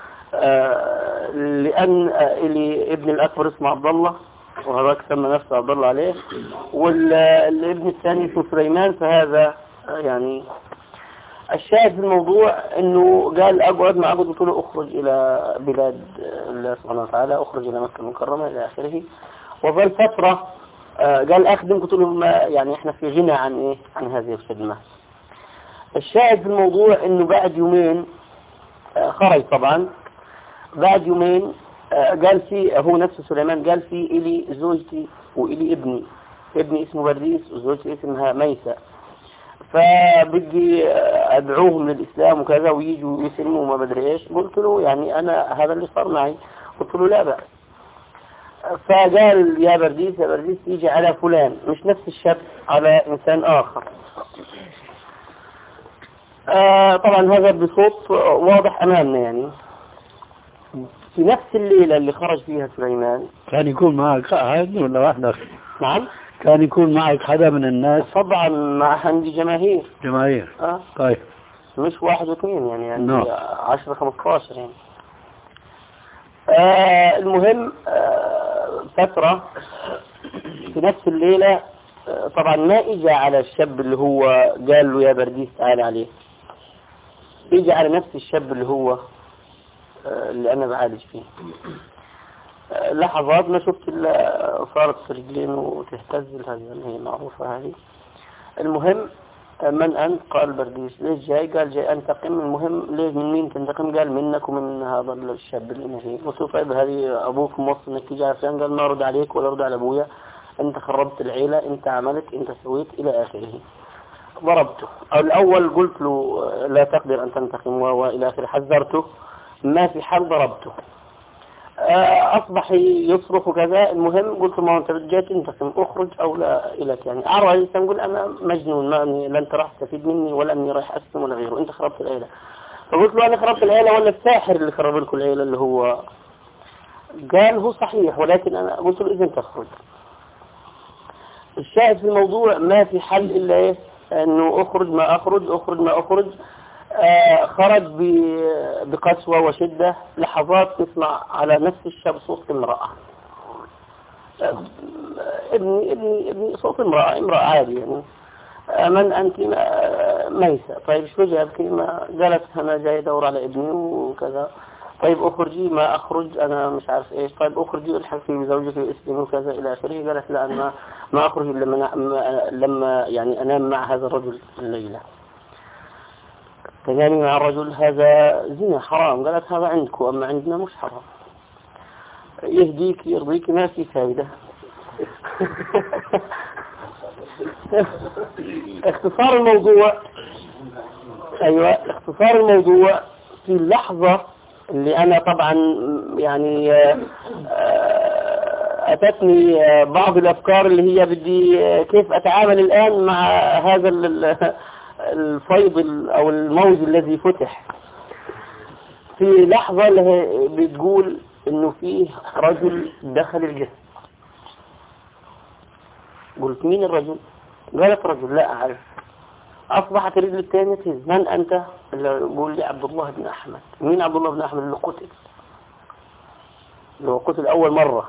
لأن ابن الأكبر اسمه عبد الله وهذاك سمى نفسه عبد الله عليه، والابن الثاني اسمه سليمان. فهذا يعني الشاهد في الموضوع انه قال اقعد ما اقعد. قلت له اخرج الى بلاد الله سبحانه وتعالى، اخرج الى مكة المكرمة الى اخره. وظل فترة قال اخدم. قلت له ما يعني احنا في غنى عن ايه عن هذه الخدمة. الشاهد في الموضوع انه بعد يومين خرج. طبعا بعد يومين قال في هو نفسه سليمان قال في الي زوجتي والي ابني اسمه برديس وزوجتي اسمها ميسة، فبدي ادعوهم للاسلام وكذا ويجوا يسلموا وما بدري ايش. قلت له يعني انا هذا اللي صار معي. قلت له لا بأس. فقال يا برديس يجي على فلان، مش نفس الشاب، على انسان اخر. طبعا هذا بصوت واضح امامنا. يعني في نفس الليلة اللي خرج فيها سليمان
كان يكون معك أحد ولا وحدك؟
نعم
كان يكون معك حدا من الناس؟
طبعا مع عندي جماهير.
طيب
مش واحد واثنين، يعني عندي 10-15 يعني. المهم فترة في نفس الليلة طبعا ما اجى على الشاب اللي هو قال له يا برديس تعال عليه، اجى على نفس الشاب اللي هو اللي انا بعالج فيه. لحظات ما شفت صارت رجلين وتهتز، هذه هي معروفة هذه. المهم من أنت؟ قال برديس. ليش جاي؟ قال جاي أنتقم. المهم ليش من مين تنتقم؟ قال منك ومن هذا الشاب اللي ماشي. قلت له طيب هذه أبوك موصي إنك تيجي عشان؟ قال ما أرد عليك ولا أرد على أبويا، أنت خربت العيلة، أنت عملت، أنت سويت إلى آخره. ضربته. الأول قلت له لا تقدر أن تنتقم وإلى آخره، حذرته، ما في حل، ضربته. أصبح يصرخ كذا. المهم قلت له ما أنت جاي تنتقم، أخرج أو لا إليك يعني. أعرض الإنسان يقول أنا مجنون، ما لا أنت راح تستفيد مني ولا أني راح أسلم ولا غيره، أنت خربت العيلة. فقلت له أنا خربت العيلة ولا الساحر اللي خرب لكم العيلة اللي هو؟ قال هو صحيح، ولكن أنا قلت له إذن تخرج. الشاهد في الموضوع ما في حل إلا إيه؟ أنه أخرج ما أخرج، أخرج ما أخرج. خرج بقسوة وشدة. لحظات نسمع على نفس الشاب صوت امرأة. ابني صوت امرأة عادي يعني. من أنت؟ ميسة. طيب شو جابك؟ ما قالت أنا جاي أدور على ابني وكذا. طيب أخرجي. ما أخرج، أنا مش عارف إيش. طيب أخرجي الحقي بزوجك واسمه وكذا إلى آخره. قالت لا أنا ما أخرج لما يعني أنام مع هذا الرجل الليلة. تنامي مع الرجل هذا زنا حرام. قالت هذا عندك وأما عندنا مش حرام. يهديك يرضيك ما في فائدة. اختصار الموضوع، أيوة اختصار الموضوع، في اللحظة اللي أنا طبعا يعني أتتني بعض الأفكار اللي هي بدي كيف أتعامل الآن مع هذا الفيض أو الموج الذي فتح. في لحظة اللي بتقول إنه فيه رجل دخل الجسم. قلت مين الرجل؟ قالت رجل لا أعرف. أصبحت الرجل الثانية تهز. من أنت؟ اللي يقول لي عبد الله بن أحمد. مين عبد الله بن أحمد؟ اللي قتل، اللي هو قتل أول مرة.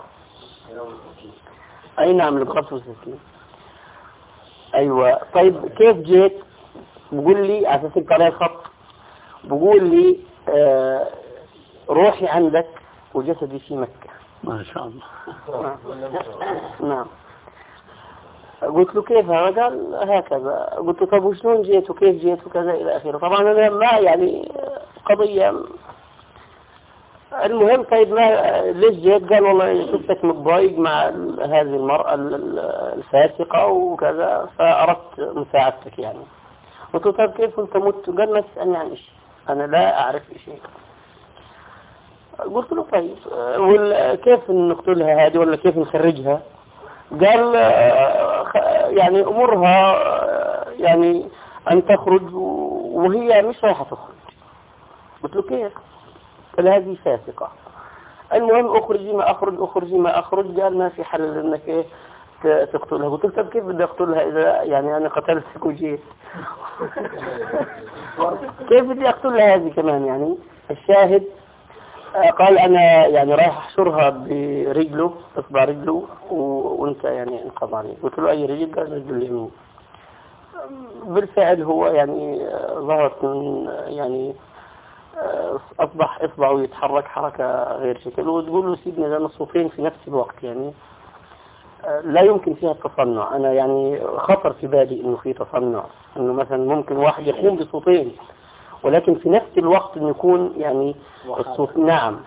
أي نعم، اللي بخطف السكين. أيوة. طيب كيف جيت؟ بقول لي على أساس على الخط، بقول لي روحي عندك وجسدي في مكة.
ما شاء الله.
نعم. قلت له كيف هذا؟ قال هكذا. قلت له طب وشلون جيت وكيف جيت وكذا إلى آخره. طبعا أنا ما يعني قضية. المهم طيب ما ليش جيت؟ قال والله شفتك متضايق مع هذه المرأة الفاسقة وكذا فأردت مساعدتك يعني. قلت له طيب كيف أنت مت؟ قال ما تسألني عن شيء، أنا لا أعرف شيء. قلت له طيب كيف نقتلها هذه ولا كيف نخرجها؟ قال يعني أمرها يعني أن تخرج وهي مش رايحة تخرج. قلت له كيف؟ قال هذه فاسقة. المهم أخرجي ما أخرج، أخرجي ما أخرج. قال ما في حل إنك إيه تقتلها. قلت له طب كيف بدي أقتلها إذا يعني أنا قتلتك وجيت؟ كيف بدي أقتلها هذه كمان يعني؟ الشاهد قال أنا يعني رايح أحشرها برجله، إصبع رجله وأنت يعني انقض عليه. قلت له أي رجل؟ قال رجل اليمين. بالفعل هو يعني ظهرت من يعني أصبح إصبعه يتحرك حركة غير شكل. وتقول له سيدنا ذا الصوتين في نفس الوقت يعني لا يمكن فيها التصنع. أنا يعني خطر في بالي إنه في تصنع، إنه مثلا ممكن واحد يقوم بصوتين ولكن في نفس الوقت إنه يكون يعني الصوت. نعم.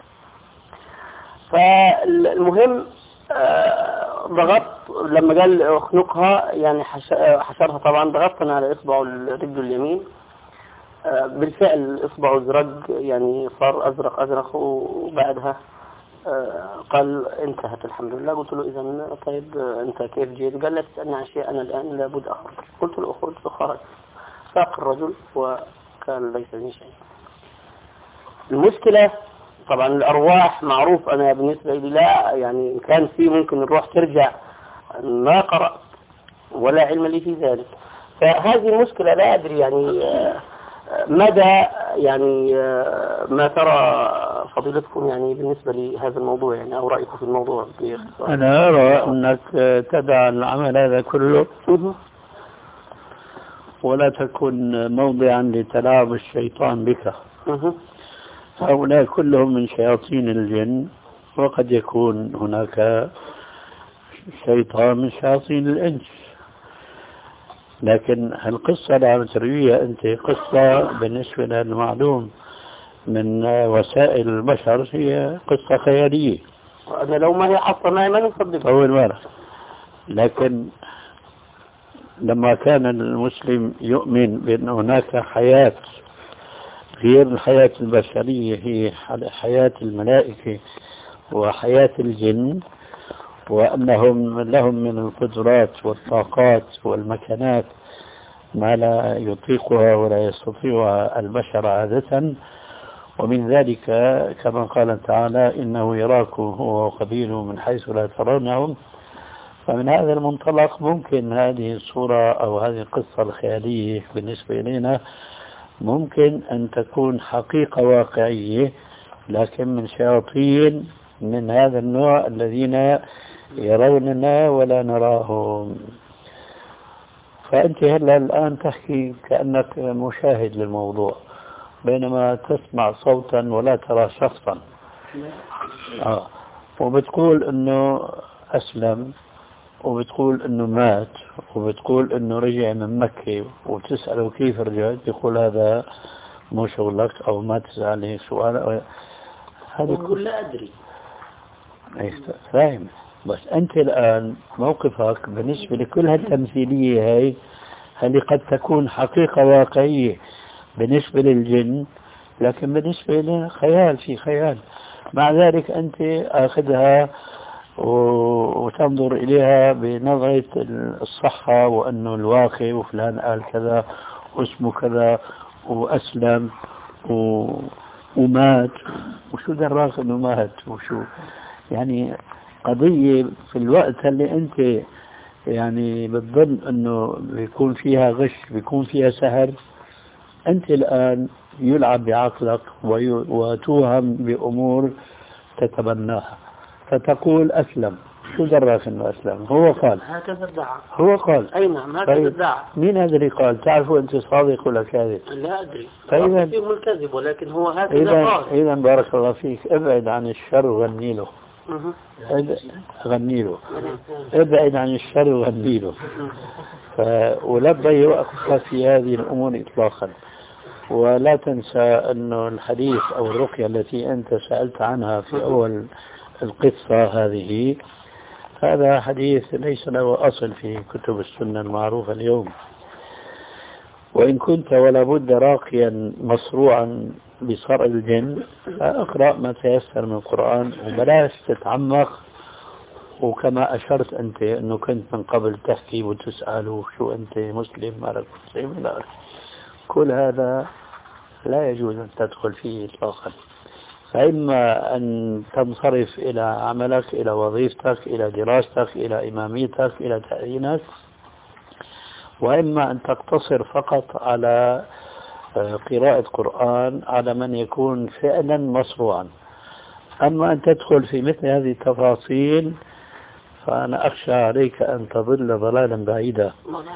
فالمهم ضغطت لما قال اخنقها يعني حشرها. طبعا ضغطت أنا على إصبعه الرجل اليمين. بالفعل إصبعه ازرق يعني صار أزرق وبعدها قال انتهت الحمد لله. قلت له إذا طيب أنت كيف جيت؟ قال لا تسألني عن شيء، أنا الآن لابد أخرج. قلت له أخرج. فخرج ساق الرجل وكان ليس لي شيء. المشكلة طبعا الأرواح معروف أنا بالنسبة لي لا يعني إن كان في ممكن الروح ترجع، ما قرأت ولا علم لي في ذلك. فهذه المشكلة لا أدري يعني مدى يعني ما ترى فضيلتكم يعني بالنسبة لهذا الموضوع يعني أو رأيكم في الموضوع باختصار.
أنا أرى أنك تدع العمل هذا كله ولا تكن موضعا لتلاعب الشيطان بك. هؤلاء كلهم من شياطين الجن، وقد يكون هناك شيطان من شياطين الإنس. لكن القصة اللي عم ترويها أنت قصة بالنسبة للمعلوم من وسائل البشر هي قصة خيالية.
أنا لو ما هي حصة معي ما نصدق
أول مرة. لكن لما كان المسلم يؤمن بأن هناك حياة غير الحياة البشرية، هي حياة الملائكة وحياة الجن، وأنهم لهم من القدرات والطاقات والمكانات ما لا يطيقها ولا يستطيعها البشر عادة، ومن ذلك كما قال تعالى إنه يراكم هو وقبيله من حيث لا ترونهم. فمن هذا المنطلق ممكن هذه الصورة أو هذه القصة الخيالية بالنسبة إلينا ممكن أن تكون حقيقة واقعية، لكن من شياطين من هذا النوع الذين يروننا ولا نراهم. فأنت هلا الآن تحكي كأنك مشاهد للموضوع بينما تسمع صوتا ولا ترى شخصا. وبتقول انه اسلم، وبتقول انه مات، وبتقول انه رجع من مكة، وتسأله كيف رجعت يقول هذا مو شغلك او ما تسألني سؤال.
هذا يقول لا ادري.
فاهم؟ بس انت الان موقفك بالنسبة لكل هالتمثيلية هاي هذه قد تكون حقيقة واقعية بالنسبة للجن، لكن بالنسبة لنا خيال في خيال. مع ذلك أنت أخذها وتنظر إليها بنظرة الصحة، وأنه الواقع وفلان قال كذا واسمه كذا وأسلم ومات، وشو دراك أنه مات وشو يعني قضية في الوقت اللي أنت يعني بتظن أنه بيكون فيها غش بيكون فيها سهر. أنت الآن يلعب بعقلك وتوهم بأمور تتبناها، فتقول أسلم. شو دراك أنه أسلم؟ هو قال
هكذا ادعى.
هو قال
أي نعم هكذا ادعى.
مين هذا اللي قال؟ تعرفوا أنت صادق ولا كاذب؟
لا أدري.
فإذا
فيه الكذب، ولكن هو هكذا قال.
إذا بارك الله فيك، ابعد عن الشر وغني له. غني له، ابعد عن الشر وغني له. ولا تضيع وقتك في هذه الأمور إطلاقا. ولا تنسى أن الحديث أو الرقية التي أنت سألت عنها في أول القصة هذه، هذا حديث ليس له أصل في كتب السنة المعروفة اليوم. وإن كنت ولا بد راقيا مصروعا بصرع الجن فأقرأ ما تيسر من القرآن وبلاش تتعمق. وكما أشرت أنت أنه كنت من قبل تحكي وتسأل شو أنت مسلم مالك مسلم، لا، كل هذا لا يجوز أن تدخل فيه إطلاقا. فإما أن تنصرف إلى عملك، إلى وظيفتك، إلى دراستك، إلى إماميتك، إلى تعيينك، وإما أن تقتصر فقط على قراءة قرآن على من يكون فعلا مصروعا. أما أن تدخل في مثل هذه التفاصيل فأنا أخشى عليك أن تضل ضلالا بعيدا،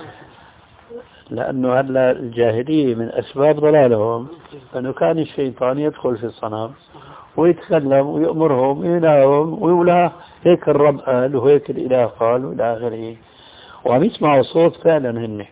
لأنه هلا الجاهلية من أسباب ضلالهم أنه كان الشيطان يدخل في الصنم ويتكلم ويأمرهم ويناهم ويقول هيك الرب قال وهيك الإله قال وإلى آخره، وعم يسمعوا صوت فعلا هن.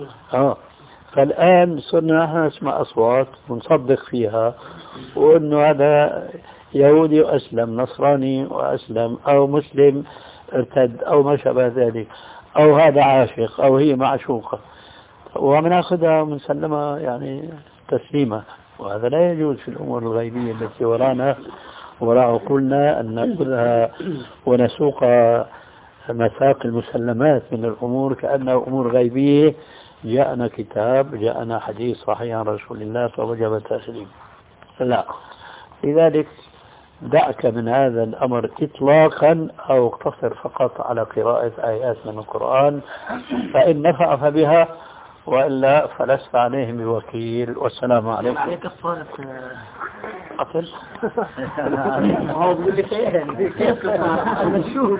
فالآن صرنا نحن نسمع أصوات ونصدق فيها، وأنه هذا يهودي وأسلم، نصراني وأسلم، أو مسلم ارتد، أو ما شابه ذلك، أو هذا عاشق أو هي معشوقة، ومناخذها ومنسلمها يعني تسليمة. وهذا لا يجوز في الأمور الغيبية التي ورانا وراء عقولنا أن نأخذها ونسوق مساق المسلمات من الأمور كأنها أمور غيبية. جاءنا كتاب، جاءنا حديث صحيح عن رسول الله فوجب التسليم. لا، لذلك دعك من هذا الأمر إطلاقا، أو اقتصر فقط على قراءة آيات من القرآن، فإن نفع فبها وإلا فلست عليهم بوكيل. والسلام عليكم.
عليك الصالح قتل.
هو بيقول لك ايه كيف نشوف